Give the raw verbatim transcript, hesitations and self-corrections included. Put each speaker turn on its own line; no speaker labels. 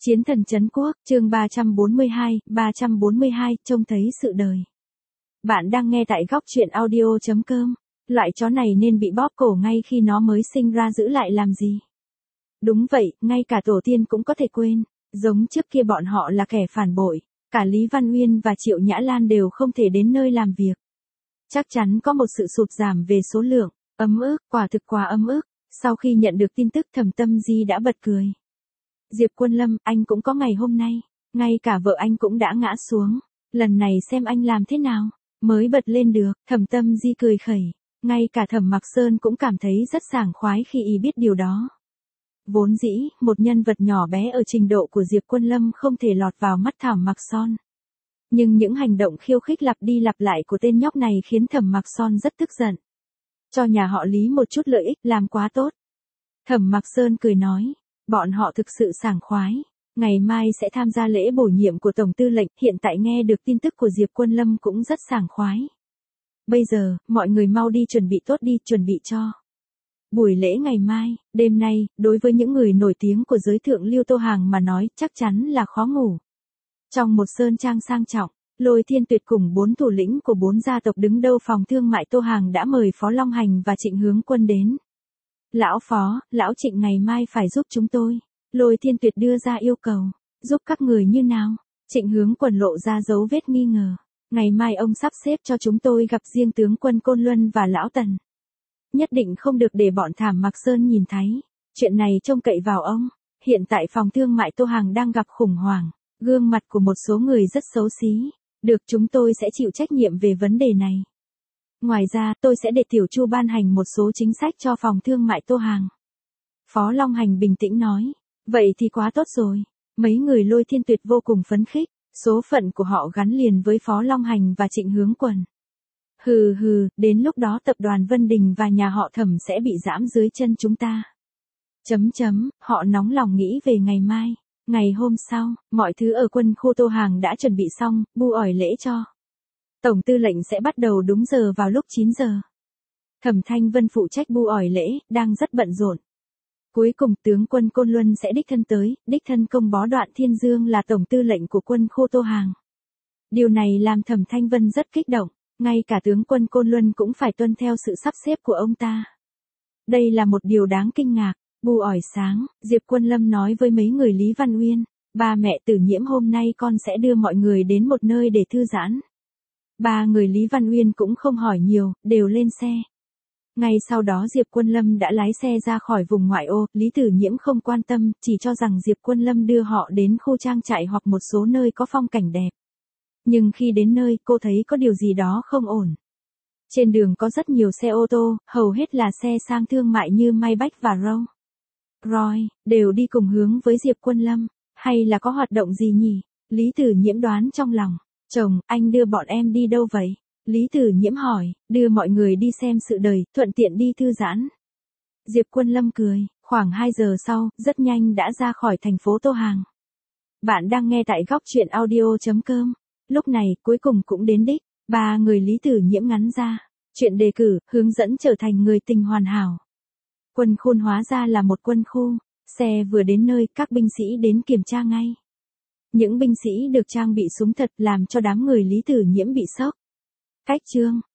Chiến thần trấn quốc, chương ba trăm bốn mươi hai, ba trăm bốn mươi hai, trông thấy sự đời. Bạn đang nghe tại góc truyện audio chấm com. Loại chó này nên bị bóp cổ ngay khi nó mới sinh ra, giữ lại làm gì? Đúng vậy, ngay cả tổ tiên cũng có thể quên. Giống trước kia bọn họ là kẻ phản bội. Cả Lý Văn Uyên và Triệu Nhã Lan đều không thể đến nơi làm việc. Chắc chắn có một sự sụt giảm về số lượng. Ấm ức, quả thực quá ấm ức. Sau khi nhận được tin tức, Thẩm Tâm Di đã bật cười. Diệp Quân Lâm, anh cũng có ngày hôm nay. Ngay cả vợ anh cũng đã ngã xuống. Lần này xem anh làm thế nào. Mới bật lên được, Thẩm Tâm Di cười khẩy. Ngay cả Thẩm Mặc Sơn cũng cảm thấy rất sảng khoái khi y biết điều đó. Vốn dĩ, một nhân vật nhỏ bé ở trình độ của Diệp Quân Lâm không thể lọt vào mắt Thẩm Mặc Son. Nhưng những hành động khiêu khích lặp đi lặp lại của tên nhóc này khiến Thẩm Mặc Son rất tức giận. Cho nhà họ Lý một chút lợi ích, làm quá tốt. Thẩm Mặc Sơn cười nói. Bọn họ thực sự sảng khoái. Ngày mai sẽ tham gia lễ bổ nhiệm của Tổng Tư lệnh, hiện tại nghe được tin tức của Diệp Quân Lâm cũng rất sảng khoái. Bây giờ, mọi người mau đi chuẩn bị tốt đi, chuẩn bị cho buổi lễ ngày mai. Đêm nay, đối với những người nổi tiếng của giới thượng lưu Tô Hàng mà nói, chắc chắn là khó ngủ. Trong một sơn trang sang trọng, Lôi Thiên Tuyệt cùng bốn thủ lĩnh của bốn gia tộc đứng đầu phòng thương mại Tô Hàng đã mời Phó Long Hành và Trịnh Hướng Quân đến. Lão Phó, Lão Trịnh ngày mai phải giúp chúng tôi. Lôi Thiên Tuyệt đưa ra yêu cầu. Giúp các người như nào? Trịnh Hướng Quân lộ ra dấu vết nghi ngờ. Ngày mai ông sắp xếp cho chúng tôi gặp riêng tướng quân Côn Luân và Lão Tần. Nhất định không được để bọn Thẩm Mặc Sơn nhìn thấy. Chuyện này trông cậy vào ông. Hiện tại phòng thương mại Tô Hàng đang gặp khủng hoảng. Gương mặt của một số người rất xấu xí. Được, chúng tôi sẽ chịu trách nhiệm về vấn đề này. Ngoài ra, tôi sẽ để Tiểu Chu ban hành một số chính sách cho phòng thương mại Tô Hàng. Phó Long Hành bình tĩnh nói. Vậy thì quá tốt rồi. Mấy người Lôi Thiên Tuyệt vô cùng phấn khích. Số phận của họ gắn liền với Phó Long Hành và Trịnh Hướng Quân. Hừ hừ, đến lúc đó tập đoàn Vân Đình và nhà họ Thẩm sẽ bị giẫm dưới chân chúng ta. Chấm chấm, họ nóng lòng nghĩ về ngày mai. Ngày hôm sau, mọi thứ ở quân khu Tô Hàng đã chuẩn bị xong, bu ỏi lễ cho Tổng Tư lệnh sẽ bắt đầu đúng giờ vào lúc chín giờ. Thẩm Thanh Vân phụ trách bu ỏi lễ, đang rất bận rộn. Cuối cùng tướng quân Côn Luân sẽ đích thân tới, đích thân công bó Đoạn Thiên Dương là Tổng Tư lệnh của quân khu Tô Hàng. Điều này làm Thẩm Thanh Vân rất kích động, ngay cả tướng quân Côn Luân cũng phải tuân theo sự sắp xếp của ông ta. Đây là một điều đáng kinh ngạc. Bu ỏi sáng, Diệp Quân Lâm nói với mấy người Lý Văn Uyên, ba mẹ Tử Nhiễm hôm nay con sẽ đưa mọi người đến một nơi để thư giãn. Ba người Lý Văn Uyên cũng không hỏi nhiều, đều lên xe. Ngay sau đó Diệp Quân Lâm đã lái xe ra khỏi vùng ngoại ô, Lý Tử Nhiễm không quan tâm, chỉ cho rằng Diệp Quân Lâm đưa họ đến khu trang trại hoặc một số nơi có phong cảnh đẹp. Nhưng khi đến nơi, cô thấy có điều gì đó không ổn. Trên đường có rất nhiều xe ô tô, hầu hết là xe sang thương mại như Maybach và Rolls Royce, đều đi cùng hướng với Diệp Quân Lâm. Hay là có hoạt động gì nhỉ? Lý Tử Nhiễm đoán trong lòng. Chồng, anh đưa bọn em đi đâu vậy? Lý Tử Nhiễm hỏi, đưa mọi người đi xem sự đời, thuận tiện đi thư giãn. Diệp Quân Lâm cười, khoảng hai giờ sau, rất nhanh đã ra khỏi thành phố Tô Hàng. Bạn đang nghe tại góc truyện audio chấm com. Lúc này, cuối cùng cũng đến đích. Ba người Lý Tử Nhiễm ngắn ra. Chuyện đề cử, hướng dẫn trở thành người tình hoàn hảo. Quân khu hóa ra là một quân khu. Xe vừa đến nơi, các binh sĩ đến kiểm tra ngay. Những binh sĩ được trang bị súng thật làm cho đám người Lý Tử Nhiễm bị sốc. Cách chương,